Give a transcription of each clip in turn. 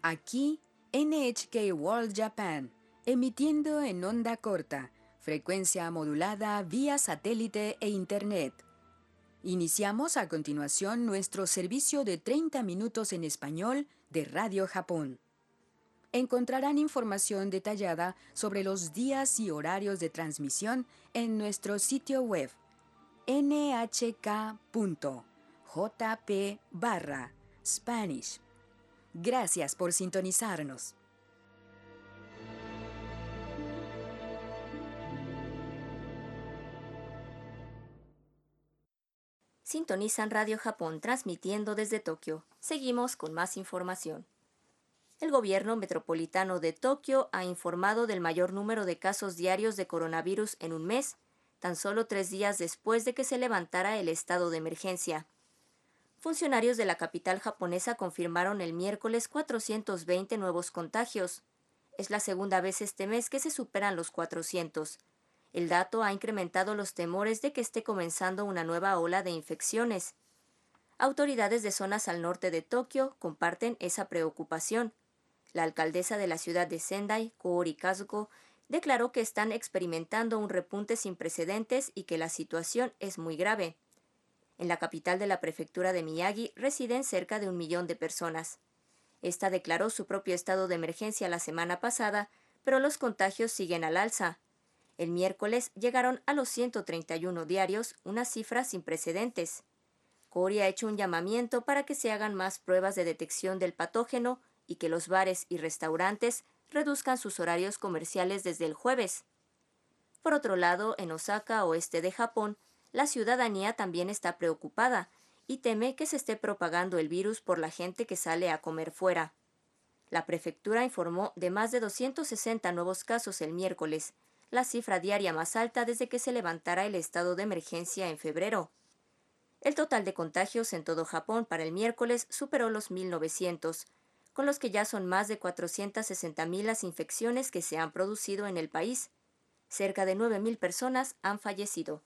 Aquí, NHK World Japan, emitiendo en onda corta, frecuencia modulada vía satélite e Internet. Iniciamos a continuación nuestro servicio de 30 minutos en español de Radio Japón. Encontrarán información detallada sobre los días y horarios de transmisión en nuestro sitio web nhk.jp/Spanish. Gracias por sintonizarnos. Sintonizan Radio Japón transmitiendo desde Tokio. Seguimos con más información. El gobierno metropolitano de Tokio ha informado del mayor número de casos diarios de coronavirus en un mes, tan solo 3 días después de que se levantara el estado de emergencia. Funcionarios de la capital japonesa confirmaron el miércoles 420 nuevos contagios. Es la segunda vez este mes que se superan los 400. El dato ha incrementado los temores de que esté comenzando una nueva ola de infecciones. Autoridades de zonas al norte de Tokio comparten esa preocupación. La alcaldesa de la ciudad de Sendai, Koori Kazuko, declaró que están experimentando un repunte sin precedentes y que la situación es muy grave. En la capital de la prefectura de Miyagi residen cerca de 1 millón de personas. Esta declaró su propio estado de emergencia la semana pasada, pero los contagios siguen al alza. El miércoles llegaron a los 131 diarios, una cifra sin precedentes. Koori ha hecho un llamamiento para que se hagan más pruebas de detección del patógeno y que los bares y restaurantes reduzcan sus horarios comerciales desde el jueves. Por otro lado, en Osaka, oeste de Japón, la ciudadanía también está preocupada y teme que se esté propagando el virus por la gente que sale a comer fuera. La prefectura informó de más de 260 nuevos casos el miércoles, la cifra diaria más alta desde que se levantara el estado de emergencia en febrero. El total de contagios en todo Japón para el miércoles superó los 1.900, con los que ya son más de 460.000 las infecciones que se han producido en el país. Cerca de 9.000 personas han fallecido.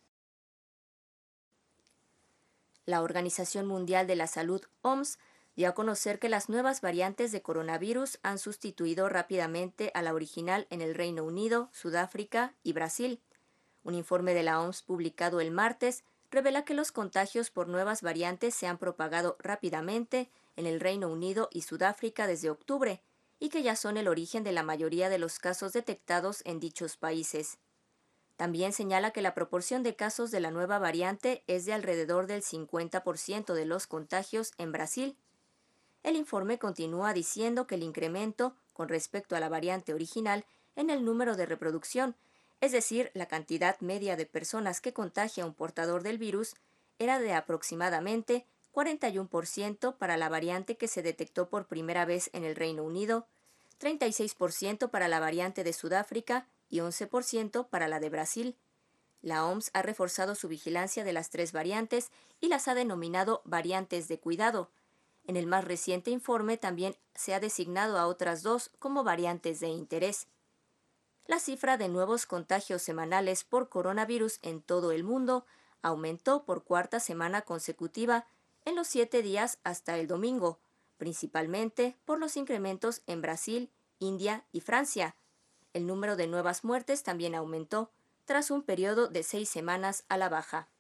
La Organización Mundial de la Salud, OMS, dio a conocer que las nuevas variantes de coronavirus han sustituido rápidamente a la original en el Reino Unido, Sudáfrica y Brasil. Un informe de la OMS publicado el martes revela que los contagios por nuevas variantes se han propagado rápidamente en el Reino Unido y Sudáfrica desde octubre y que ya son el origen de la mayoría de los casos detectados en dichos países. También señala que la proporción de casos de la nueva variante es de alrededor del 50% de los contagios en Brasil. El informe continúa diciendo que el incremento, con respecto a la variante original, en el número de reproducción, es decir, la cantidad media de personas que contagia un portador del virus, era de aproximadamente 41% para la variante que se detectó por primera vez en el Reino Unido, 36% para la variante de Sudáfrica y 11% para la de Brasil. La OMS ha reforzado su vigilancia de las 3 variantes y las ha denominado variantes de cuidado. En el más reciente informe también se ha designado a otras 2 como variantes de interés. La cifra de nuevos contagios semanales por coronavirus en todo el mundo aumentó por 4ª semana consecutiva en los 7 días hasta el domingo, principalmente por los incrementos en Brasil, India y Francia. El número de nuevas muertes también aumentó, tras un periodo de 6 semanas a la baja.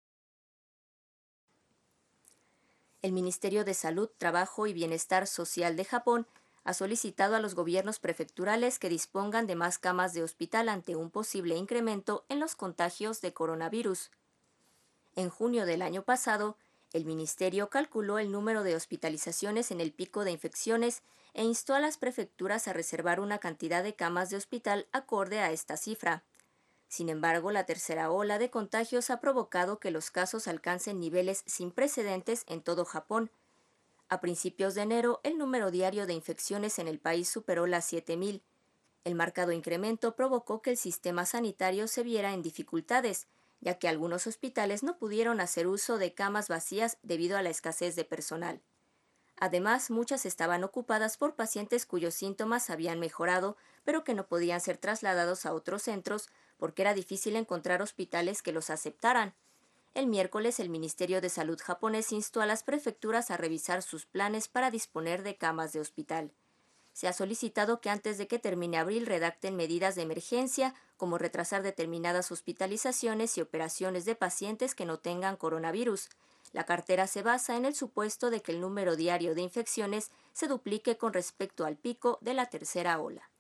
El Ministerio de Salud, Trabajo y Bienestar Social de Japón ha solicitado a los gobiernos prefecturales que dispongan de más camas de hospital ante un posible incremento en los contagios de coronavirus. En junio del año pasado, el ministerio calculó el número de hospitalizaciones en el pico de infecciones e instó a las prefecturas a reservar una cantidad de camas de hospital acorde a esta cifra. Sin embargo, la tercera ola de contagios ha provocado que los casos alcancen niveles sin precedentes en todo Japón. A principios de enero, el número diario de infecciones en el país superó las 7.000. El marcado incremento provocó que el sistema sanitario se viera en dificultades, ya que algunos hospitales no pudieron hacer uso de camas vacías debido a la escasez de personal. Además, muchas estaban ocupadas por pacientes cuyos síntomas habían mejorado, pero que no podían ser trasladados a otros centros porque era difícil encontrar hospitales que los aceptaran. El miércoles, el Ministerio de Salud japonés instó a las prefecturas a revisar sus planes para disponer de camas de hospital. Se ha solicitado que antes de que termine abril redacten medidas de emergencia, como retrasar determinadas hospitalizaciones y operaciones de pacientes que no tengan coronavirus. La cartera se basa en el supuesto de que el número diario de infecciones se duplique con respecto al pico de la tercera ola.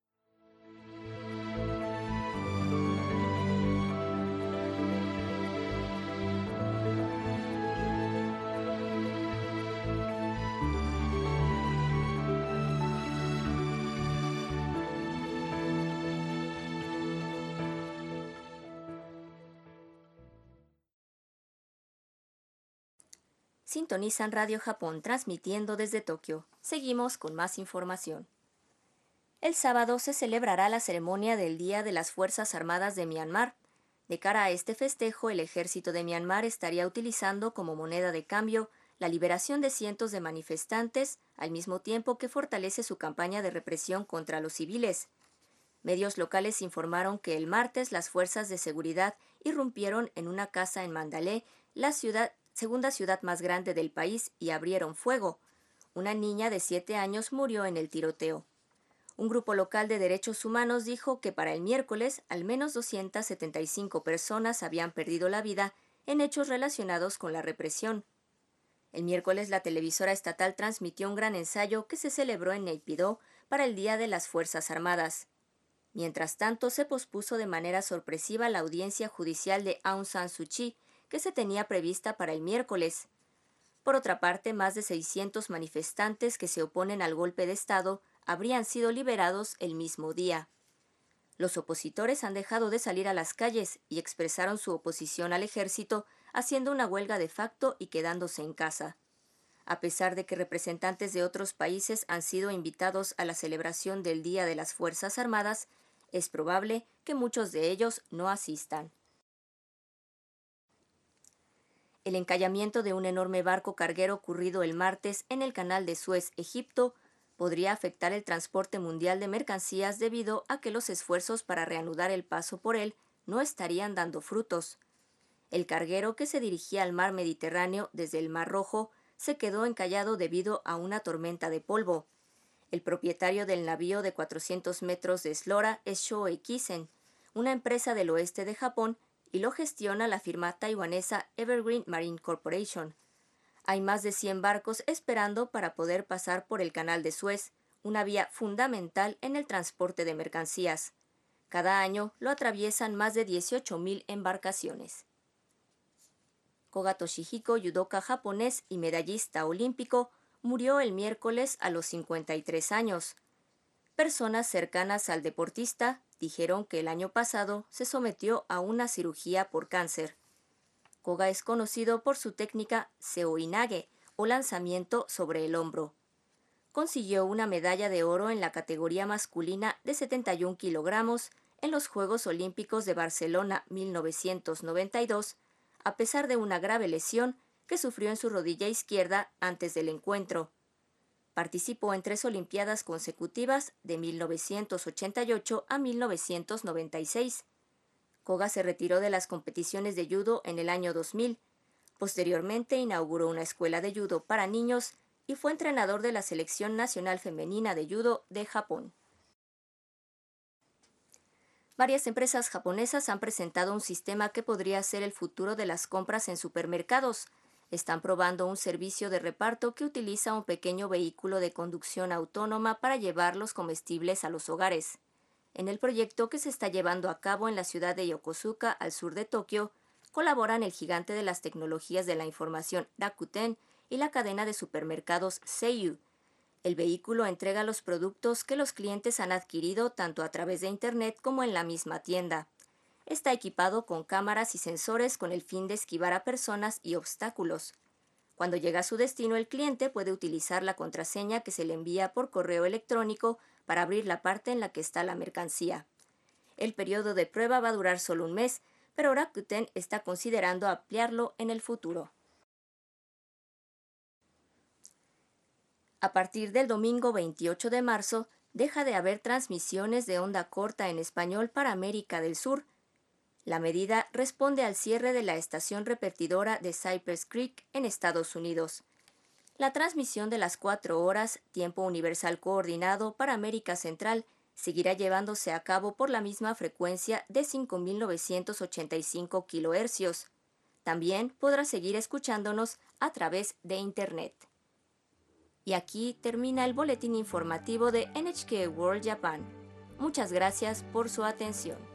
Sintonizan Radio Japón transmitiendo desde Tokio. Seguimos con más información. El sábado se celebrará la ceremonia del Día de las Fuerzas Armadas de Myanmar. De cara a este festejo, el ejército de Myanmar estaría utilizando como moneda de cambio la liberación de cientos de manifestantes, al mismo tiempo que fortalece su campaña de represión contra los civiles. Medios locales informaron que el martes las fuerzas de seguridad irrumpieron en una casa en Mandalay, la segunda ciudad más grande del país, y abrieron fuego. Una niña de 7 años murió en el tiroteo. Un grupo local de derechos humanos dijo que para el miércoles al menos 275 personas habían perdido la vida en hechos relacionados con la represión. El miércoles la televisora estatal transmitió un gran ensayo que se celebró en Naypyidaw para el Día de las Fuerzas Armadas. Mientras tanto, se pospuso de manera sorpresiva la audiencia judicial de Aung San Suu Kyi, que se tenía prevista para el miércoles. Por otra parte, más de 600 manifestantes que se oponen al golpe de Estado habrían sido liberados el mismo día. Los opositores han dejado de salir a las calles y expresaron su oposición al ejército, haciendo una huelga de facto y quedándose en casa. A pesar de que representantes de otros países han sido invitados a la celebración del Día de las Fuerzas Armadas, es probable que muchos de ellos no asistan. El encallamiento de un enorme barco carguero ocurrido el martes en el canal de Suez, Egipto, podría afectar el transporte mundial de mercancías debido a que los esfuerzos para reanudar el paso por él no estarían dando frutos. El carguero, que se dirigía al mar Mediterráneo desde el Mar Rojo, se quedó encallado debido a una tormenta de polvo. El propietario del navío de 400 metros de eslora es Shoei Kisen, una empresa del oeste de Japón, y lo gestiona la firma taiwanesa Evergreen Marine Corporation. Hay más de 100 barcos esperando para poder pasar por el canal de Suez, una vía fundamental en el transporte de mercancías. Cada año lo atraviesan más de 18.000 embarcaciones. Koga Toshihiko, judoka japonés y medallista olímpico, murió el miércoles a los 53 años. Personas cercanas al deportista dijeron que el año pasado se sometió a una cirugía por cáncer. Koga es conocido por su técnica seoinage, o lanzamiento sobre el hombro. Consiguió una medalla de oro en la categoría masculina de 71 kilogramos en los Juegos Olímpicos de Barcelona 1992, a pesar de una grave lesión que sufrió en su rodilla izquierda antes del encuentro. Participó en 3 Olimpiadas consecutivas de 1988 a 1996. Koga se retiró de las competiciones de judo en el año 2000. Posteriormente inauguró una escuela de judo para niños y fue entrenador de la Selección Nacional Femenina de Judo de Japón. Varias empresas japonesas han presentado un sistema que podría ser el futuro de las compras en supermercados. Están probando un servicio de reparto que utiliza un pequeño vehículo de conducción autónoma para llevar los comestibles a los hogares. En el proyecto, que se está llevando a cabo en la ciudad de Yokosuka, al sur de Tokio, colaboran el gigante de las tecnologías de la información Rakuten y la cadena de supermercados Seiyu. El vehículo entrega los productos que los clientes han adquirido tanto a través de Internet como en la misma tienda. Está equipado con cámaras y sensores con el fin de esquivar a personas y obstáculos. Cuando llega a su destino, el cliente puede utilizar la contraseña que se le envía por correo electrónico para abrir la parte en la que está la mercancía. El periodo de prueba va a durar solo un mes, pero Rakuten está considerando ampliarlo en el futuro. A partir del domingo 28 de marzo, deja de haber transmisiones de onda corta en español para América del Sur. La medida responde al cierre de la estación repetidora de Cypress Creek en Estados Unidos. La transmisión de las 4 horas, tiempo universal coordinado para América Central, seguirá llevándose a cabo por la misma frecuencia de 5.985 kHz. También podrá seguir escuchándonos a través de Internet. Y aquí termina el boletín informativo de NHK World Japan. Muchas gracias por su atención.